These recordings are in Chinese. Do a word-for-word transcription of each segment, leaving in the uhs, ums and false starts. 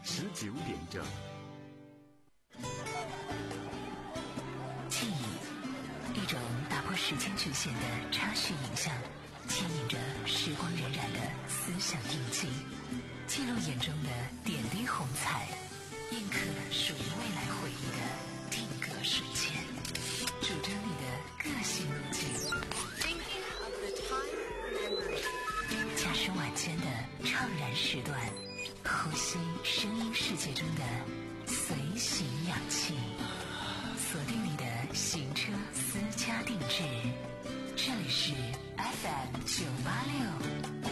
十九点整。 记忆，一种打破时间局限的插叙影像，牵引着时光荏苒的思想印记，记录眼中的点滴红彩，印刻属于未来回忆的定格瞬间，主张你的个性路径。驾驶晚间的怅然时段，呼吸声音世界中的随行氧气，锁定你的行车私家定制。这里是 F M 九八六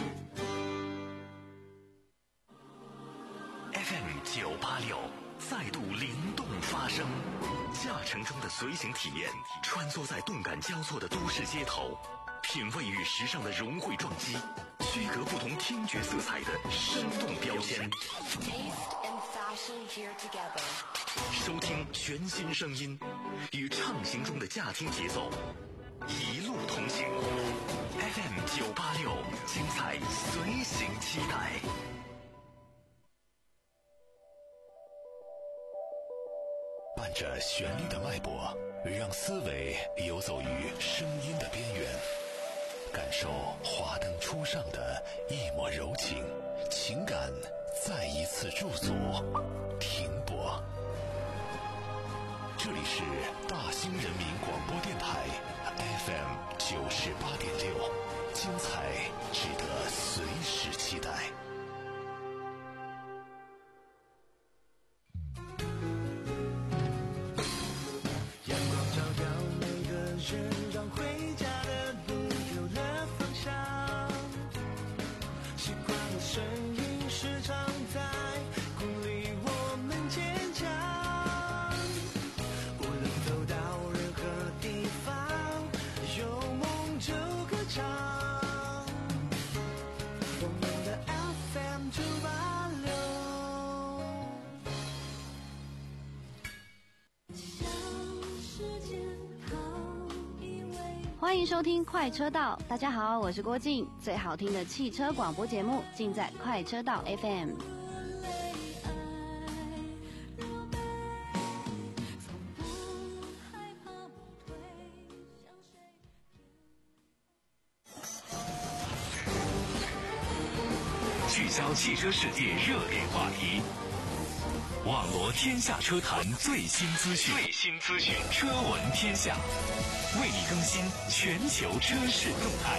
F M 九八六再度灵动发声，驾乘中的随行体验，穿梭在动感交错的都市街头，品味与时尚的融汇撞击，区隔不同听觉色彩的生动标签，收听全新声音，与畅行中的驾听节奏一路同行。 F M 九八六，精彩随行期待。伴着旋律的脉搏，让思维游走于声音的边缘，感受华灯初上的一抹柔情，情感再一次驻足停泊。这里是大兴人民广播电台 F M 九十八点六，精彩值得随时期待。 欢迎收听快车道，大家好，我是郭静，最好听的汽车广播节目尽在快车道 F M。 聚焦汽车世界热点话题，网罗天下车坛最新资讯，最新资讯，车闻天下，为你更新全球车市动态。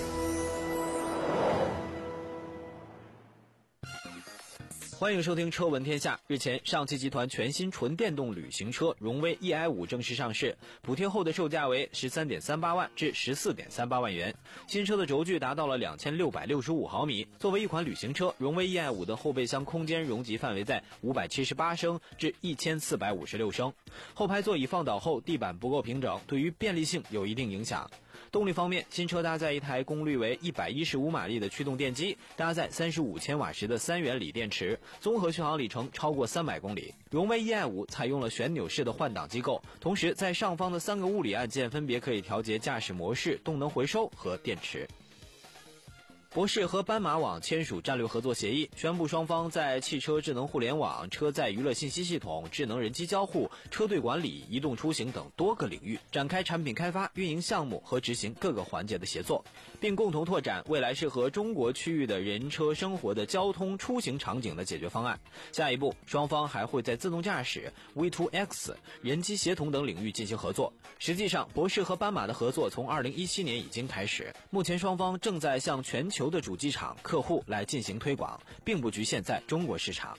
欢迎收听车闻天下。日前，上汽集团全新纯电动旅行车荣威 E I 五正式上市，补贴后的售价为 十三点三八万至 十四点三八万元。新车的轴距达到了两千六百六十五毫米。作为一款旅行车，荣威 E I 五的后备箱空间容积范围在五百七十八升至一千四百五十六升。后排座椅放倒后，地板不够平整，对于便利性有一定影响。动力方面，新车搭载一台功率为一百一十五马力的驱动电机，搭载三十五千瓦时的三元锂电池，综合续航里程超过三百公里。荣威 E I 五采用了旋钮式的换挡机构，同时在上方的三个物理按键分别可以调节驾驶模式、动能回收和电池。博世和斑马网签署战略合作协议，宣布双方在汽车智能互联网、车载娱乐信息系统、智能人机交互、车队管理、移动出行等多个领域展开产品开发、运营项目和执行各个环节的协作，并共同拓展未来适合中国区域的人车生活的交通出行场景的解决方案。下一步，双方还会在自动驾驶、V 二 X、人机协同等领域进行合作。实际上，博世和斑马的合作从二零一七年已经开始，目前双方正在向全球的主机厂客户来进行推广，并不局限在中国市场。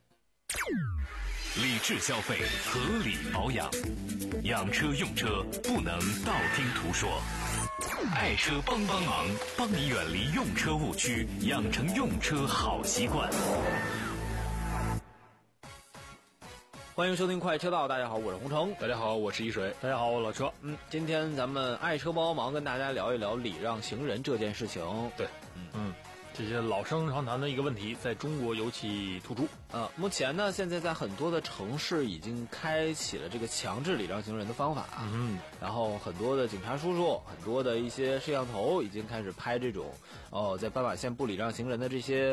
理智消费，合理保养，养车用车不能道听途说。爱车帮帮忙，帮你远离用车误区，养成用车好习惯。 欢迎收听快车道，大家好，我是洪城。 大家好，我是一水。 大家好，我老车。 嗯，今天咱们爱车帮帮忙跟大家聊一聊礼让行人这件事情。 对， 嗯嗯，这些老生常谈的一个问题，在中国尤其突出。 呃，目前呢，现在在很多的城市已经开启了这个强制礼让行人的方法。 嗯， 然后很多的警察叔叔，很多的一些摄像头已经开始拍这种哦，在斑马线不礼让行人的这些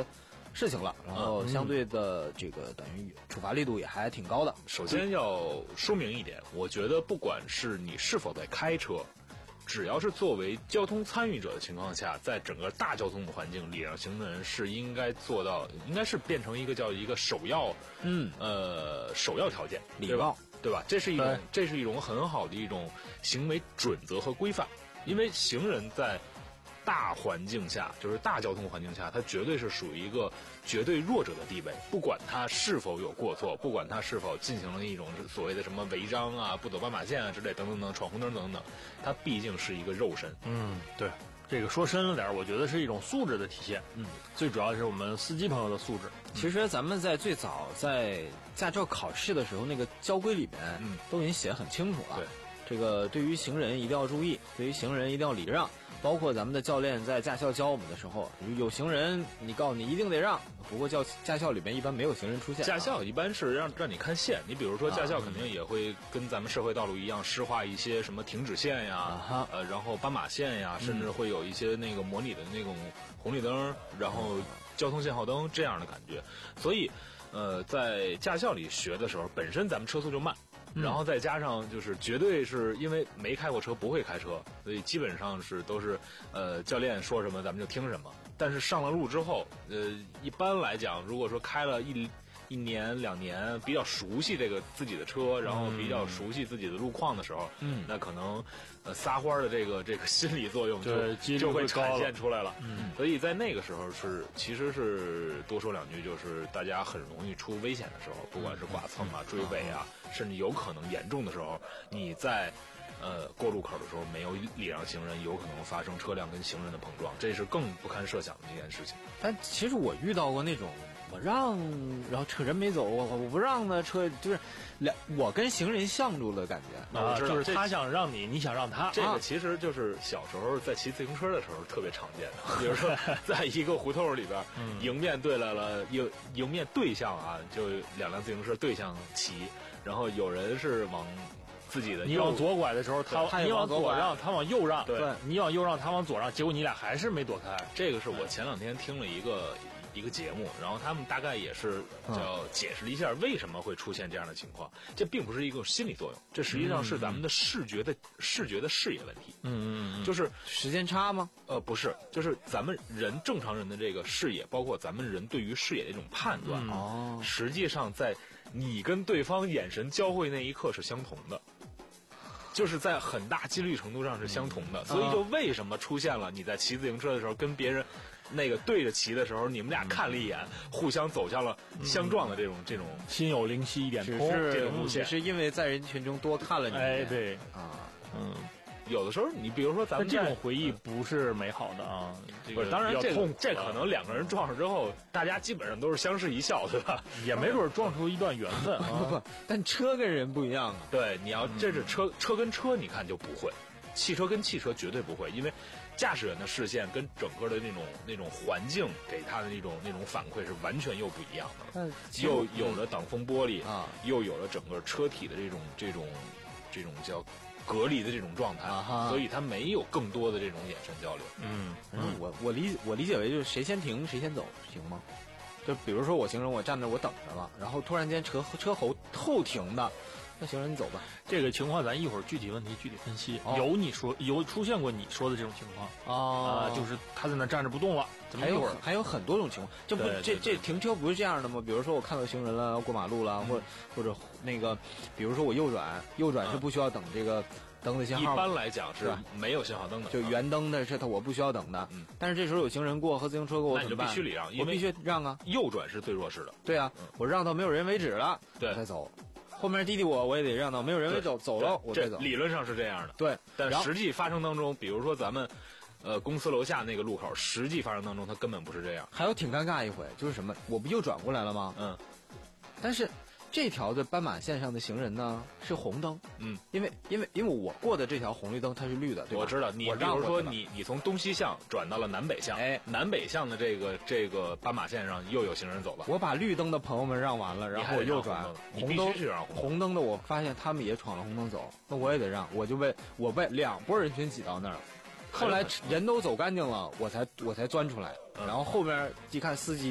事情了，然后相对的这个等于处罚力度也还挺高的。 首先要说明一点，我觉得不管是你是否在开车，只要是作为交通参与者的情况下，在整个大交通的环境，礼让行人是应该做到，应该是变成一个叫一个首要， 嗯呃，首要条件， 礼貌， 对吧？这是一种，这是一种很好的一种行为准则和规范，因为行人在大环境下，就是大交通环境下，他绝对是属于一个绝对弱者的地位。不管他是否有过错，不管他是否进行了一种所谓的什么违章啊、不走斑马线啊之类等等等闯红灯等等，他毕竟是一个肉身。 嗯，对，这个说深了点，我觉得是一种素质的体现。嗯，最主要是我们司机朋友的素质。 其实咱们在最早在驾照考试的时候，那个交规里面，嗯，都已经写得很清楚了。 对， 这个对于行人一定要注意，对于行人一定要礼让。包括咱们的教练在驾校教我们的时候，有行人你告诉你一定得让，不过教驾校里面一般没有行人出现。 驾校一般是让让你看线，你比如说驾校肯定也会跟咱们社会道路一样施画一些什么停止线呀， 啊、 呃，然后斑马线呀，甚至会有一些那个模拟的那种红绿灯，然后交通信号灯这样的感觉。所以，呃，在驾校里学的时候，本身咱们车速就慢。然后再加上就是绝对是因为没开过车不会开车，所以基本上是都是呃教练说什么咱们就听什么。但是上了路之后，呃一般来讲，如果说开了一一年两年，比较熟悉这个自己的车，然后比较熟悉自己的路况的时候，嗯，那可能呃撒欢的这个这个心理作用就就会展现出来了。嗯，所以在那个时候是其实是多说两句，就是大家很容易出危险的时候，不管是剐蹭啊、追尾啊，甚至有可能严重的时候，你在呃过路口的时候没有礼让行人，有可能发生车辆跟行人的碰撞，这是更不堪设想的一件事情。 但其实我遇到过那种我让，然后车人没走，我我不让呢，车就是两我跟行人相住的感觉啊，就是他想让你，你想让他。 这个其实就是小时候在骑自行车的时候特别常见的，比如说在一个胡同里边，迎面对来了迎迎面对向啊，就两辆自行车对向骑，然后有人是往自己的你往左拐的时候，他他你往左让，他往右让， 对， 你往右让，他往左让，结果你俩还是没躲开。 这个是我前两天听了一个。一个节目，然后他们大概也是叫解释了一下为什么会出现这样的情况。这并不是一个心理作用，这实际上是咱们的视觉的、嗯、视觉的视野问题。 嗯嗯嗯， 就是时间差吗？ 呃，不是，就是咱们人正常人的这个视野，包括咱们人对于视野的一种判断， 哦、 嗯，实际上在你跟对方眼神交汇那一刻是相同的。就是在很大几率程度上是相同的，嗯、所以就为什么出现了你在骑自行车的时候跟别人那个对着骑的时候，你们俩看了一眼，嗯、互相走向了相撞的这种、嗯、这种心有灵犀一点通这种路线， 只是因为在人群中多看了你一眼。 哎，对啊， 嗯。有的时候，你比如说咱们这种回忆不是美好的啊， 这个当然这个这可能两个人撞上之后，大家基本上都是相视一笑，对吧？ 也没准撞出一段缘分啊。 不不，但车跟人不一样啊。 对，你要这是车车跟车，你看就不会，汽车跟汽车绝对不会，因为驾驶员的视线跟整个的那种那种环境给他的那种那种反馈是完全又不一样的，又有了挡风玻璃啊，又有了整个车体的这种这种这种叫。隔离的这种状态，啊、所以他没有更多的这种眼神交流。 嗯， 嗯我我理我理解为就是谁先停谁先走，行吗？就比如说我行人，我站那我等着了，然后突然间车车后后停的，那行人你走吧。 这个情况咱一会儿具体问题具体分析。哦、有你说有出现过你说的这种情况啊、 呃，就是他在那站着不动了，怎么还有还有很多种情况，这不这这停车不是这样的吗？比如说我看到行人了，过马路了，嗯、或者或者那个，比如说我右转，右转是不需要等这个。灯的信号一般来讲是没有信号灯的， 就圆灯的是它我不需要等的。嗯，但是这时候有行人过和自行车过，我那你就必须礼让， 我必须让啊。 右转是最弱势的。 对啊，嗯、我让到没有人为止了， 对， 我才走。后面滴滴我我也得让到没有人为走走了，我再走。 理论上是这样的。 对， 但实际发生当中，比如说咱们。呃，公司楼下那个路口，实际发生当中，它根本不是这样。 还有挺尴尬一回，就是什么，我不右转过来了吗？ 嗯， 但是这条的斑马线上的行人呢是红灯， 嗯， 因为因为因为我过的这条红绿灯它是绿的，对吧？ 我知道，你比如说你你从东西向转到了南北向， 哎， 南北向的这个这个斑马线上又有行人走了。 我把绿灯的朋友们让完了，然后我右转， 红灯是让红灯的，我发现他们也闯了红灯走，那我也得让，我就被我被两拨人群挤到那儿。后来人都走干净了，我才我才钻出来，然后后面一看司机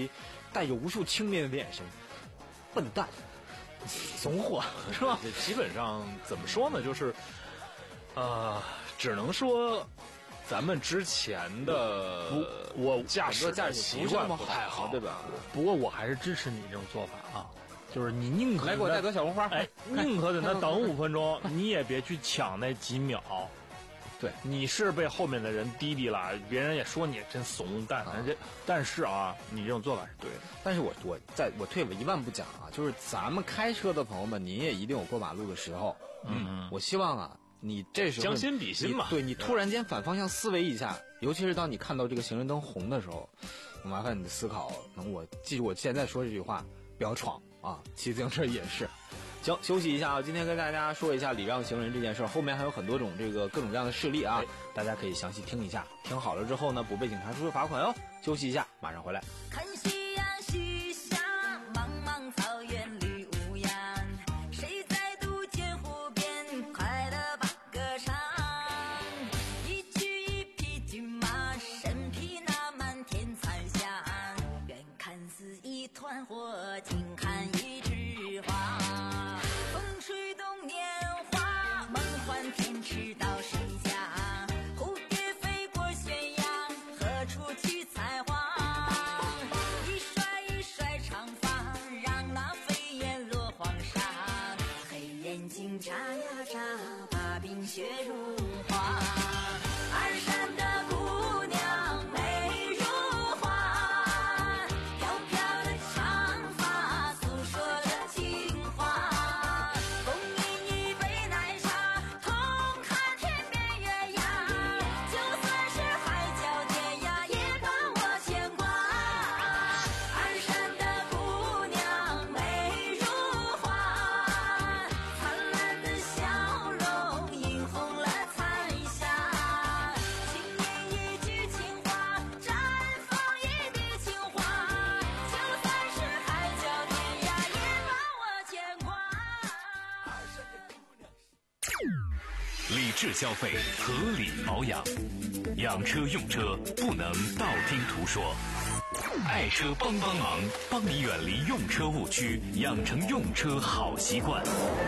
带着无数轻蔑的眼神，笨蛋，怂货，是吧？ 基本上怎么说呢，就是，呃，只能说。咱们之前的我驾驶的习惯不太好， 对吧？ 不过我还是支持你这种做法啊，就是你宁可来给我带朵小红花， 哎，宁可在那等五分钟，你也别去抢那几秒。 对， 你是被后面的人滴滴了，别人也说你真怂蛋，人家、啊、但是啊，你这种做法是对的。 但是我我在我退了一万步讲啊，就是咱们开车的朋友们，您也一定有过马路的时候。嗯，我希望啊。你这时候将心比心嘛， 对你突然间反方向思维一下，尤其是当你看到这个行人灯红的时候，麻烦你的思考，能我记住我现在说这句话，不要闯啊！骑自行车也是。行，休息一下啊！今天跟大家说一下礼让行人这件事儿，后面还有很多种这个各种各样的事例啊，大家可以详细听一下。听好了之后呢，不被警察叔叔罚款哦。休息一下，马上回来。 看夕阳西下，茫茫草原绿无恙，谁在渡剑湖边快乐吧歌唱？一曲一匹骏马，身披那漫天残香，远看似一团火，近看一枝花。风吹动年华，梦幻天池到谁家？蝴蝶飞过悬崖，何处去采花？一甩一甩长发，让那飞燕落黄沙。黑眼睛眨呀眨，把冰雪融化。二山的姑娘美如画，飘飘的长发诉说了情话。共饮一杯奶茶，同看天边月牙，就算是海角天涯也把我牵挂。二山的姑娘美如画，灿烂的笑容映红了彩霞。轻吟一句情话，绽放一笔情话，就算是海角天涯也把我牵挂。 理智消费，合理保养，养车用车不能道听途说。爱车帮帮忙，帮你远离用车误区，养成用车好习惯。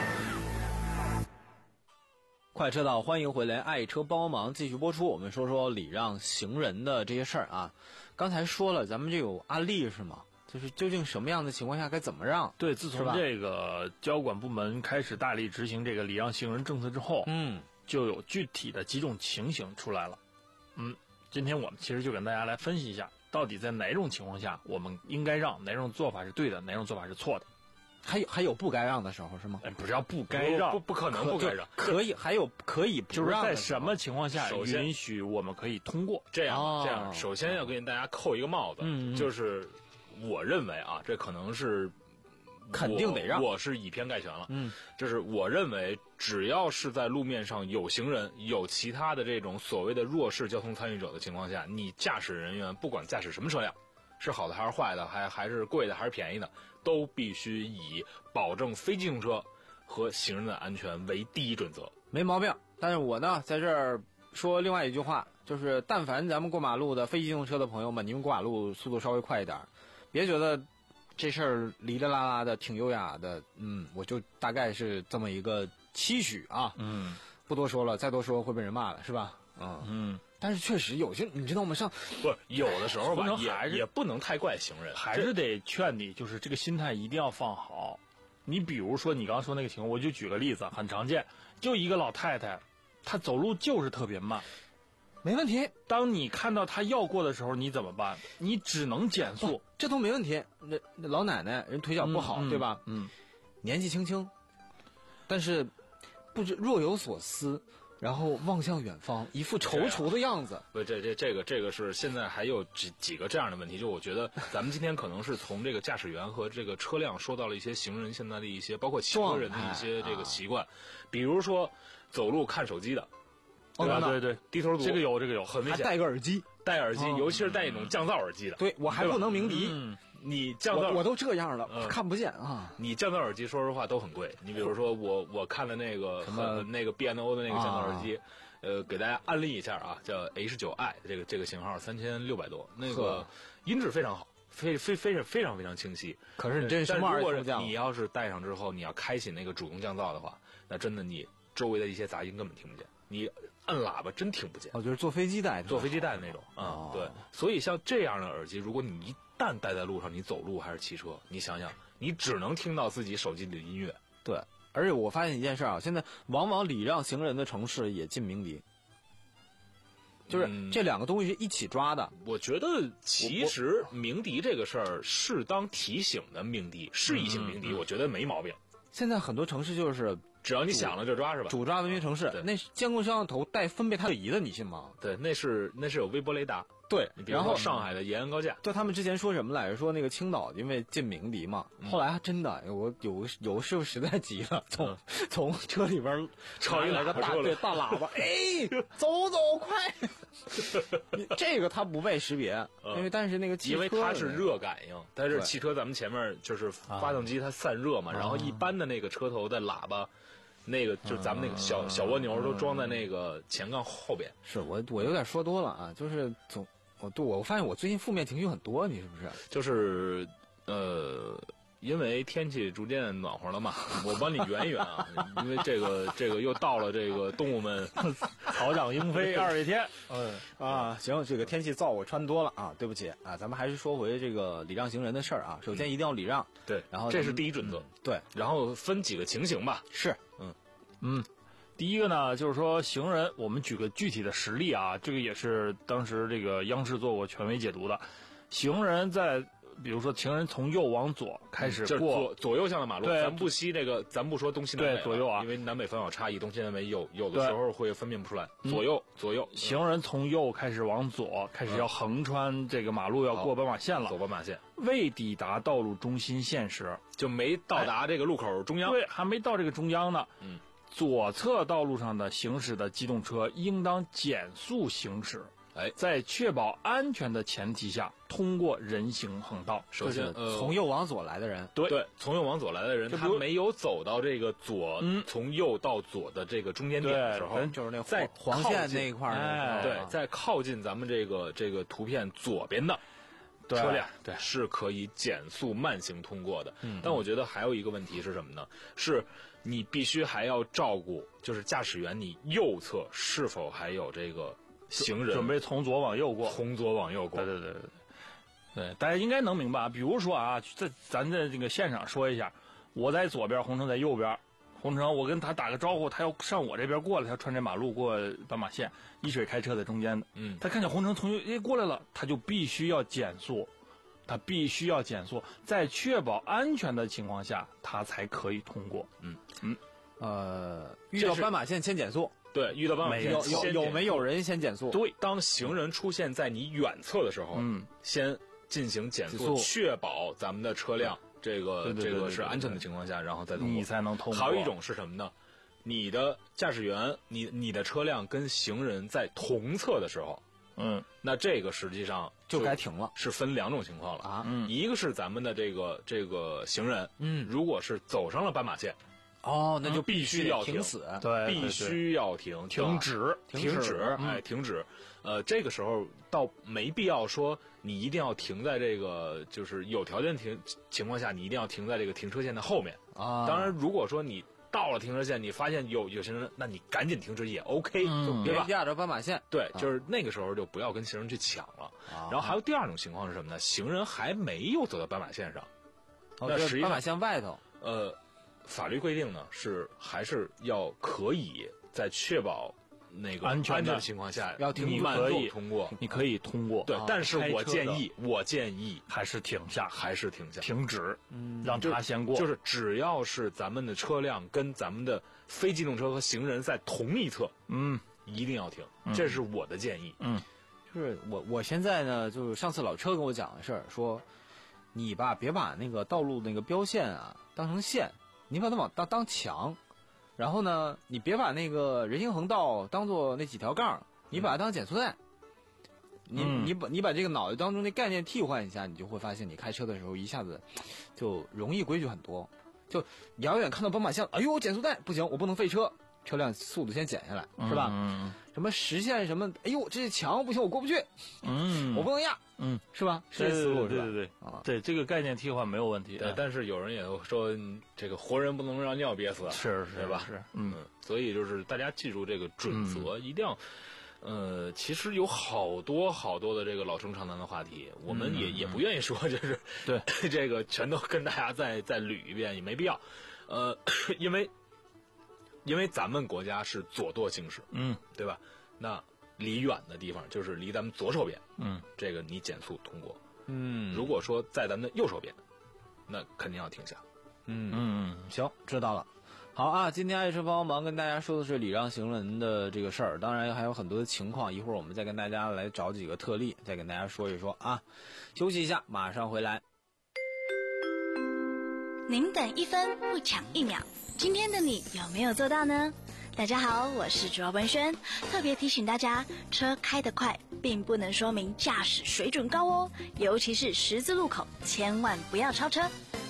快车道，欢迎回来！爱车帮忙继续播出，我们说说礼让行人的这些事儿啊。刚才说了，咱们这有案例是吗？就是究竟什么样的情况下该怎么让？ 对，自从这个交管部门开始大力执行这个礼让行人政策之后， 嗯， 就有具体的几种情形出来了。嗯，今天我们其实就跟大家来分析一下，到底在哪种情况下我们应该让，哪种做法是对的，哪种做法是错的。 还有还有不该让的时候是吗？ 哎，不是要不该让， 不不可能不该让， 可以还有可以不让的时候， 就是在什么情况下允许我们可以通过？ 这样、 哦、 这样，首先要跟大家扣一个帽子， 嗯， 就是我认为啊，这可能是肯定得让， 我是以偏概全了， 嗯， 就是我认为只要是在路面上有行人、有其他的这种所谓的弱势交通参与者的情况下，你驾驶人员不管驾驶什么车辆，是好的还是坏的，还还是贵的还是便宜的，都必须以保证非机动车和行人的安全为第一准则。 没毛病。但是我呢，在这儿说另外一句话，就是但凡咱们过马路的非机动车的朋友们，你们过马路速度稍微快一点，别觉得这事儿哩哩啦啦的挺优雅的，嗯，我就大概是这么一个期许啊， 嗯， 不多说了，再多说会被人骂了，是吧？嗯嗯。 但是确实有些，你知道吗？上不是有的时候吧， 还是也也不能太怪行人， 还是得劝你，就是这个心态一定要放好。你比如说你刚刚说那个情况，我就举个例子，很常见，就一个老太太，她走路就是特别慢， 没问题。 当你看到她要过的时候，你怎么办？你只能减速， 哦、这都没问题。那那老奶奶人腿脚不好， 嗯、 对吧？ 嗯， 年纪轻轻，但是不知若有所思。然后望向远方，一副踌躇的样子。 不，这这这个这个是现在还有几几个这样的问题，就我觉得咱们今天可能是从这个驾驶员和这个车辆说到了一些行人现在的一些，包括骑车人的一些这个习惯，比如说走路看手机的，对吧？ 哦、对对， 低头族， 这个有这个有， 很明显。 还戴个耳机， 戴耳机， 哦、 尤其是戴那种降噪耳机的。 对，我还不能鸣笛。 嗯， 你降噪我，我都这样了， 嗯、 看不见啊。 你降噪耳机，说实话都很贵。你比如说我我看的那个什么那个 B N O 的那个降噪耳机。 啊呃，给大家安利一下啊，叫 H 九 i 这个这个型号三千六百多，那个音质非常好， 非非非常非常非常清晰。 可是你这什么但如果二降？ 你要是戴上之后，你要开启那个主动降噪的话，那真的你周围的一些杂音根本听不见，你按喇叭真听不见。 哦，就是坐飞机戴， 坐飞机戴的那种啊、 哦嗯，对。所以像这样的耳机，如果你一旦戴在路上，你走路还是骑车，你想想，你只能听到自己手机里的音乐。 对。而且我发现一件事啊，现在往往礼让行人的城市也禁鸣笛，就是这两个东西是一起抓的。 我觉得其实鸣笛这个事儿，适当提醒的鸣笛，示意性鸣笛，我觉得没毛病。 现在很多城市就是只要你响了就抓是吧？ 主抓文明城市，那监控摄像头带分贝太仪的，你信吗？ 对，那是那是有微波雷达。 对， 然后上海的延安高架， 就他们之前说什么来着？说那个青岛因为禁鸣笛嘛， 嗯、 后来还真的，我有个有个师傅实在急了，从、嗯、从车里边抄一来个大对大喇叭，哎，走走快！这个它不被识别， 嗯、 因为但是那个汽车因为它是热感应，但是汽车咱们前面就是发动机它散热嘛， 啊、 然后一般的那个车头的喇叭。那个就咱们那个小、啊、小蜗牛都装在那个前杠后边。 是我我有点说多了啊，就是总我对我发现我最近负面情绪很多，你是不是？ 就是呃，因为天气逐渐暖和了嘛，我帮你圆一圆啊，因为这个这个又到了这个动物们草长莺飞二月天。 嗯啊，行，这个天气燥，我穿多了啊，对不起啊，咱们还是说回这个礼让行人的事儿啊。首先一定要礼让， 嗯、对， 然后这是第一准则、嗯， 对， 然后分几个情形吧， 是。 嗯嗯，第一个呢，就是说行人，我们举个具体的实例啊，这个也是当时这个央视做过权威解读的。行人在，比如说行人从右往左开始过、 嗯、就是左左右向的马路， 对， 咱不西这个，咱不说东西南北， 对，左右啊， 因为南北方有差异，东西南北有有的时候会分辨不出来，左右、嗯、左右。 行人从右开始往左，开始要横穿这个马路，要过斑马线了， 走斑马线。 未抵达道路中心线时， 就没到达这个路口中央， 对，还没到这个中央呢。 嗯。 左侧道路上的行驶的机动车应当减速行驶， 哎， 在确保安全的前提下通过人行横道。 首先，呃， 从右往左来的人， 对对，从右往左来的人，他没有走到这个左，嗯，从右到左的这个中间点的时候， 就是那在黄线那一块儿、 哎，对，在靠近咱们这个这个图片左边的车辆， 对， 是可以减速慢行通过的。 嗯， 但我觉得还有一个问题是什么呢？是你必须还要照顾，就是驾驶员你右侧是否还有这个行人准备从左往右过， 从左往右过。 对对对对对，对，大家应该能明白。比如说啊，在咱在这个现场说一下，我在左边，红城在右边，红城我跟他打个招呼，他要上我这边过来，他穿这马路过斑马线，一水开车在中间的， 嗯， 他看见红城从右诶过来了，他就必须要减速。他必须要减速，在确保安全的情况下，他才可以通过。 嗯嗯， 呃，遇到斑马线先减速。 对，遇到斑马线有有有没有人先减速？ 对，当行人出现在你远侧的时候， 嗯， 先进行减速，确保咱们的车辆这个这个是安全的情况下，然后再通过， 你才能通过。 还有一种是什么呢？你的驾驶员，你你的车辆跟行人在同侧的时候。 嗯， 那这个实际上就该停了， 是分两种情况了啊。 嗯， 一个是咱们的这个这个行人， 嗯， 如果是走上了斑马线， 哦，那就必须要停死， 对， 必须要停， 停止， 停止，哎，停止。呃，这个时候倒没必要说你一定要停在这个，就是有条件停情况下，你一定要停在这个停车线的后面啊。 当然，如果说你到了停车线，你发现有有行人，那你赶紧停车也 OK，、 嗯、就别压着斑马线。 对，就是那个时候就不要跟行人去抢了。 啊、 然后还有第二种情况是什么呢？行人还没有走到斑马线上， 哦、 那实际上斑马线外头。 呃，法律规定呢是还是要可以在确保那个安全的情况下， 要停慢动通过， 你可以通过。 对，但是我建议，我建议还是停下， 还是停下， 停止， 嗯， 让他先过。 就是只要是咱们的车辆跟咱们的非机动车和行人在同一侧， 嗯， 一定要停，这是我的建议。 嗯， 就是我我现在呢，就是上次老车跟我讲的事儿，说你吧，别把那个道路那个标线啊当成线，你把它往当当墙。然后呢，你别把那个人行横道当做那几条杠，你把它当减速带。你、 嗯、 你把你把这个脑袋当中的概念替换一下，你就会发现你开车的时候一下子就容易规矩很多。就遥远看到斑马线，哎呦，减速带不行，我不能废车， 车辆速度先减下来，是吧？ 嗯什么实现什么？哎呦，这墙不行，我过不去， 嗯， 我不能压， 嗯， 是吧？是对这思路是吧？ 对对对啊， 对，这个概念替换没有问题。 对，但是有人也说，这个活人不能让尿憋死， 是是对吧？ 是，嗯嗯，所以就是大家记住这个准则，一定要。呃，其实有好多好多的这个老生常谈的话题，我们也、 嗯、 也不愿意说，就是对这个全都跟大家再再捋一遍，也没必要。呃，因为因为咱们国家是左舵行驶， 嗯， 对吧？那离远的地方就是离咱们左手边， 嗯， 这个你减速通过。 嗯， 如果说在咱们的右手边，那肯定要停下。 嗯嗯， 行，知道了。好啊，今天爱车帮忙跟大家说的是礼让行人的这个事儿，当然还有很多的情况，一会儿我们再跟大家来找几个特例，再跟大家说一说啊。休息一下，马上回来。 您等一分不抢一秒，今天的你有没有做到呢？大家好，我是卓文轩，特别提醒大家，车开得快并不能说明驾驶水准高哦，尤其是十字路口，千万不要超车。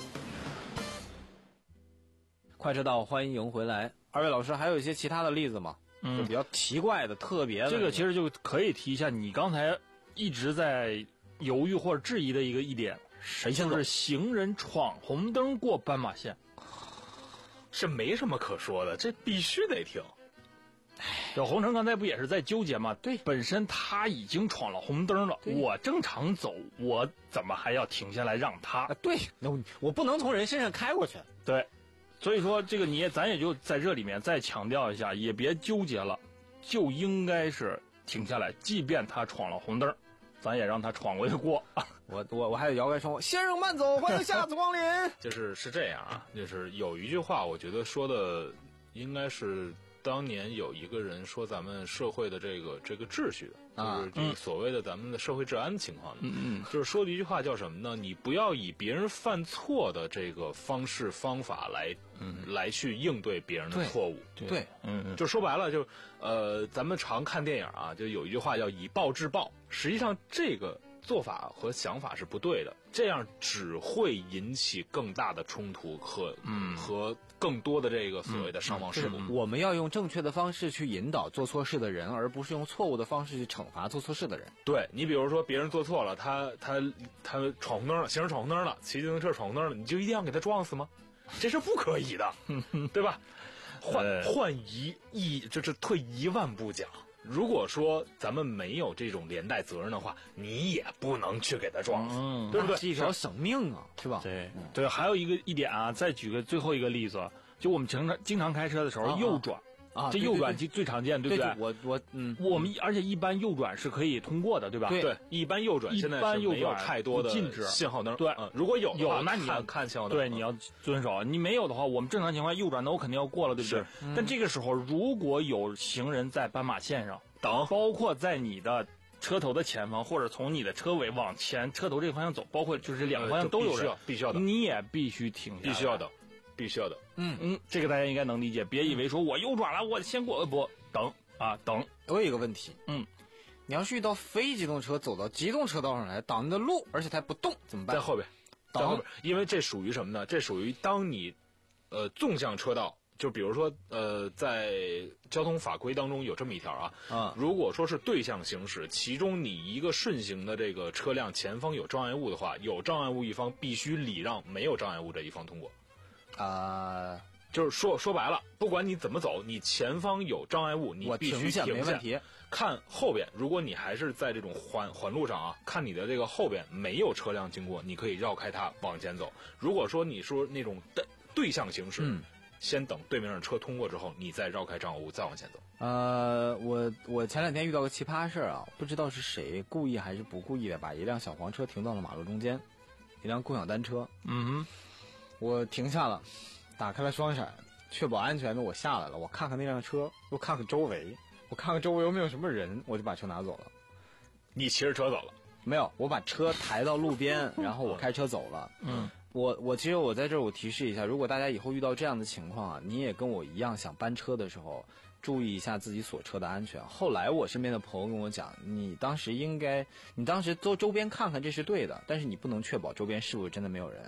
快车道，欢迎回来。二位老师，还有一些其他的例子吗？ 嗯， 就比较奇怪的、特别的。 这个其实就可以提一下，你刚才一直在犹豫或者质疑的一个一点， 谁先走？ 就是行人闯红灯过斑马线， 这没什么可说的，这必须得停。 小红尘刚才不也是在纠结吗？ 对， 本身他已经闯了红灯了，我正常走，我怎么还要停下来让他？ 啊，对，那我我不能从人身上开过去。 对。所以说，这个你也咱也就在这里面再强调一下，也别纠结了，就应该是停下来，即便他闯了红灯，咱也让他闯过去过。 我我我还得摇杆说，先生慢走，欢迎下次光临。 就是是这样啊，就是有一句话，我觉得说的应该是当年有一个人说咱们社会的这个这个秩序的， 啊就是这个所谓的咱们的社会治安情况的， 嗯嗯， 就是说的一句话叫什么呢？你不要以别人犯错的这个方式方法来。嗯，来去应对别人的错误， 对， 嗯嗯， 就说白了，就呃，咱们常看电影啊，就有一句话叫以暴制暴，实际上这个做法和想法是不对的，这样只会引起更大的冲突和嗯和更多的这个所谓的伤亡事故。 嗯、我们要用正确的方式去引导做错事的人，而不是用错误的方式去惩罚做错事的人。 对，你比如说别人做错了，他他他闯红灯了，行人闯红灯了，骑自行车闯红灯了，你就一定要给他撞死吗？这是不可以的，对吧？换换一一，就是退一万步讲，如果说咱们没有这种连带责任的话，你也不能去给他撞死， 嗯、 对不对？ 是一条生命啊，是吧？ 对、嗯、对，还有一个一点啊，再举个最后一个例子，就我们经常经常开车的时候、啊、右转。 啊， 这右转最最常见，对不对？ 我我嗯， 我们而且一般右转是可以通过的，对吧？ 对，一般右转现在是没有太多的禁止信号灯。 对， 嗯，如果有有，那你要看信号灯。 对，你要遵守。你没有的话，我们正常情况下右转，那我肯定要过了，对不对？ 嗯、 但这个时候，如果有行人在斑马线上等， 包括在你的车头的前方，或者从你的车尾往前车头这个方向走，包括就是两个方向都有人， 呃、必须要的， 你也必须停下来， 必须要等。必须要的， 嗯嗯，这个大家应该能理解，别以为说我右转了，我先过不等啊等。 我有一个问题， 嗯， 你要是遇到非机动车走到机动车道上来挡你的路，而且它不动怎么办？ 在后边，在后边，因为这属于什么呢？这属于当你，呃，纵向车道，就比如说呃，在交通法规当中有这么一条啊， 啊， 如果说是对向行驶，其中你一个顺行的这个车辆前方有障碍物的话，有障碍物一方必须礼让没有障碍物这一方通过。 啊、呃， 就是说说白了，不管你怎么走，你前方有障碍物，你必须停下， 没问题。 看后边，如果你还是在这种环环路上啊，看你的这个后边没有车辆经过，你可以绕开它往前走。如果说你说那种对对向行驶， 嗯， 先等对面的车通过之后，你再绕开障碍物，再往前走。 呃，我我前两天遇到个奇葩事儿啊，不知道是谁故意还是不故意的，把一辆小黄车停到了马路中间，一辆共享单车， 嗯哼。 我停下了，打开了双闪，确保安全的我下来了。我看看那辆车，又看看周围，我看看周围有没有什么人，我就把车拿走了。 你骑着车走了？ 没有，我把车抬到路边，然后我开车走了。 嗯， 我我其实我在这儿我提示一下，如果大家以后遇到这样的情况啊，你也跟我一样想搬车的时候，注意一下自己锁车的安全。后来我身边的朋友跟我讲，你当时应该，你当时周周边看看这是对的，但是你不能确保周边是不是真的没有人。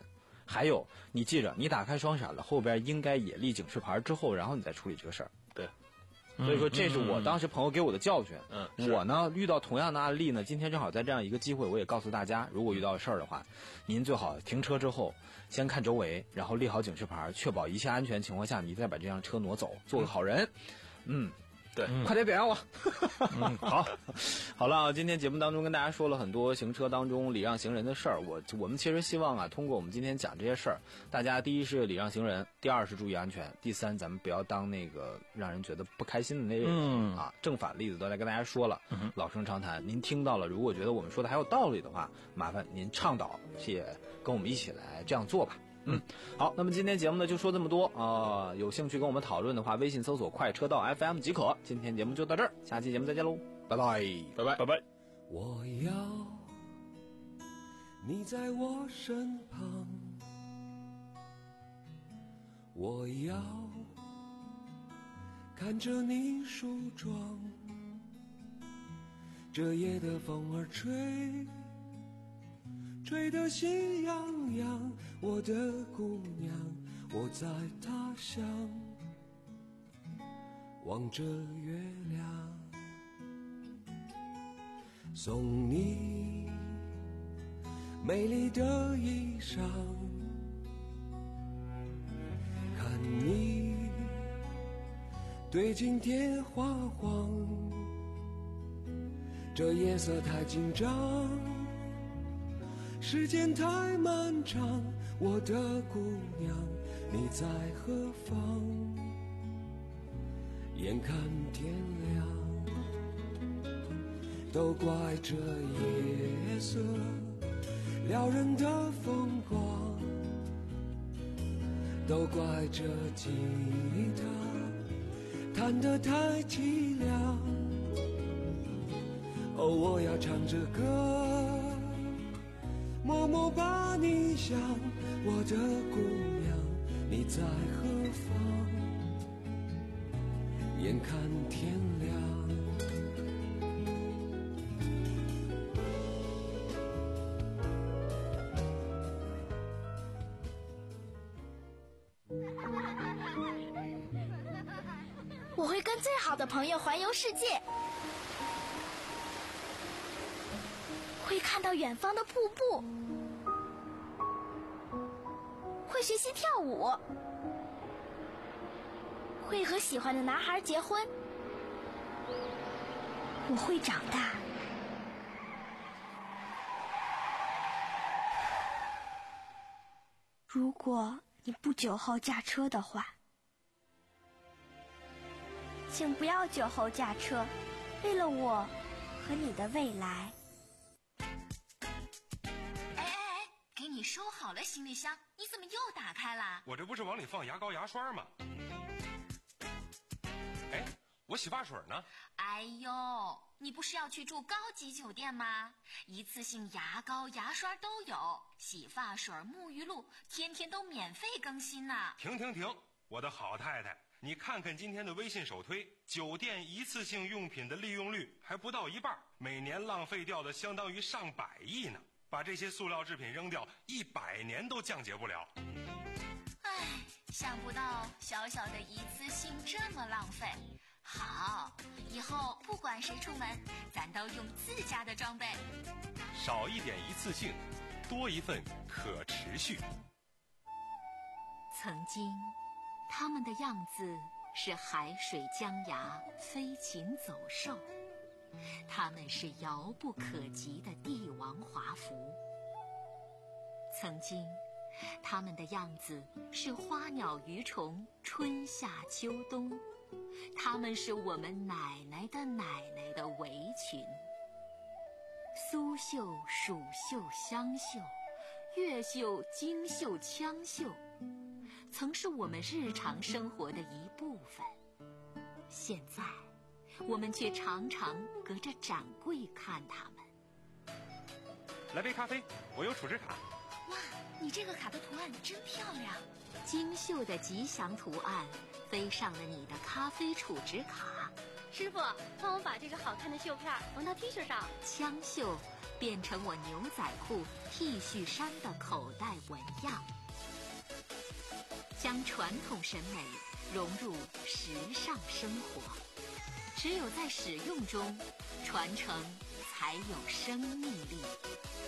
还有，你记着，你打开双闪了，后边应该也立警示牌之后，然后你再处理这个事儿。 对。 所以说，这是我当时朋友给我的教训。 嗯， 我呢遇到同样的案例呢，今天正好在这样一个机会，我也告诉大家，如果遇到事儿的话，您最好停车之后先看周围，然后立好警示牌，确保一切安全情况下，你再把这辆车挪走，做个好人。嗯。 对、 嗯，快点表扬我。 嗯，好， 好了，今天节目当中跟大家说了很多行车当中礼让行人的事儿。我我们其实希望啊，通过我们今天讲这些事儿，大家第一是礼让行人，第二是注意安全，第三咱们不要当那个让人觉得不开心的那人、嗯、啊。正反例子都来跟大家说了，嗯、老生常谈。您听到了，如果觉得我们说的还有道理的话，麻烦您倡导，也跟我们一起来这样做吧。嗯，好，那么今天节目呢就说这么多啊、呃，有兴趣跟我们讨论的话，微信搜索快车道 F M 即可。今天节目就到这儿，下期节目再见喽，拜拜， 拜拜，拜拜。 我要你在我身旁，我要看着你梳妆，这夜的风儿吹吹得心痒痒，我的姑娘，我在他乡望着月亮，送你美丽的衣裳，看你对镜贴花黄，这夜色太紧张，时间太漫长，我的姑娘，你在何方？眼看天亮，都怪这夜色撩人的风光，都怪这吉他弹得太凄凉。哦，我要唱着歌，默默把你想，我的姑娘，你在何方？眼看天亮。 我会跟最好的朋友环游世界，会看到远方的瀑布，会学习跳舞，会和喜欢的男孩结婚。我会长大。如果你不酒后驾车的话，请不要酒后驾车，为了我和你的未来。 哎哎哎，给你收好了行李箱，你怎么又打开了？ 我这不是往里放牙膏牙刷吗？哎，我洗发水呢？ 哎呦，你不是要去住高级酒店吗？一次性牙膏牙刷都有，洗发水沐浴露天天都免费更新呢。 停停停，我的好太太，你看看今天的微信首推，酒店一次性用品的利用率还不到一半，每年浪费掉的相当于上百亿呢。把这些塑料制品扔掉，一百年都降解不了。 唉，想不到小小的一次性这么浪费。好，以后不管谁出门，咱都用自家的装备。 少一点一次性，多一份可持续。 曾经他们的样子是海水江崖，飞禽走兽，他们是遥不可及的帝王华服。曾经他们的样子是花鸟鱼虫，春夏秋冬，他们是我们奶奶的奶奶的围裙。苏绣、蜀绣、湘绣，越绣、京绣、羌绣，曾是我们日常生活的一部分。现在我们却常常隔着展柜看它们。 来杯咖啡，我有储值卡。 哇，你这个卡的图案真漂亮，精绣的吉祥图案飞上了你的咖啡储值卡。 师傅，帮我把这个好看的绣片缝到 T 恤上。 枪绣变成我牛仔裤、T 恤衫的口袋纹样。 将传统审美融入时尚生活。只有在使用中，传承才有生命力。